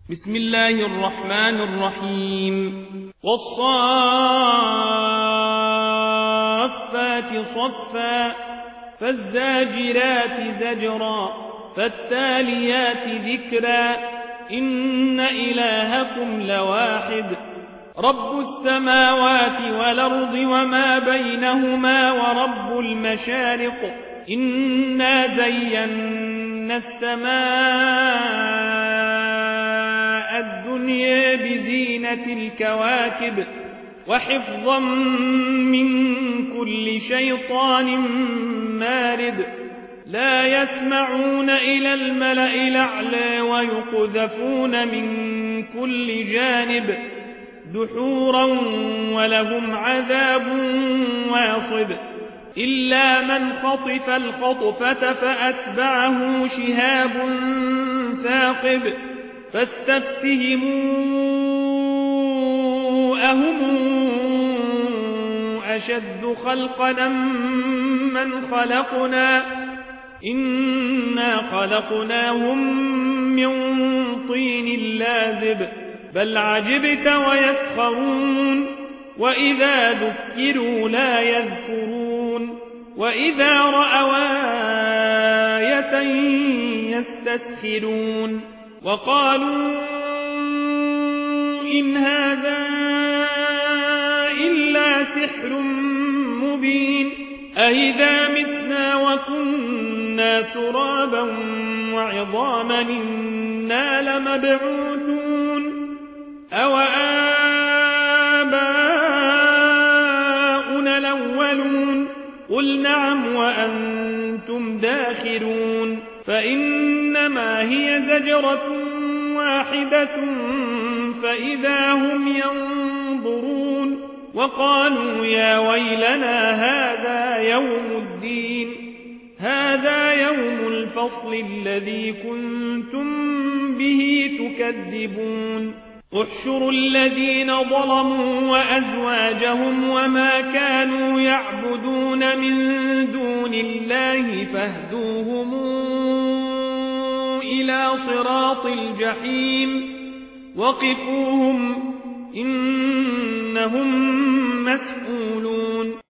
بسم الله الرحمن الرحيم والصافات صفا فالزاجرات زجرا فالتاليات ذكرا إن إلهكم لواحد رب السماوات والأرض وما بينهما ورب المشارق إنا زينا السماء الدنيا بزينة الكواكب وحفظا من كل شيطان مارد لا يسمعون إلى الملأ الأعلى ويقذفون من كل جانب دحورا ولهم عذاب واصب إلا من خطف الخطفة فأتبعه شهاب ثاقب فاستفتهموا أهم أشد خلقا من خلقنا إنا خلقناهم من طين لازب بل عجبت ويسخرون وإذا ذكروا لا يذكرون وإذا رأوا آية يستسخرون وقالوا إن هذا إلا سحر مبين أإذا متنا وكنا ترابا وعظاما إنا لمبعوثون أو آباؤنا الأولون قل نعم وأنتم داخرون فإنما هي زجرة واحدة فإذا هم ينظرون وقالوا يا ويلنا هذا يوم الدين هذا يوم الفصل الذي كنتم به تكذبون احشروا الذين ظلموا وأزواجهم وما كانوا يعبدون من دون الله فاهدوهم إلى صراط الجحيم وقفوهم إنهم مسؤولون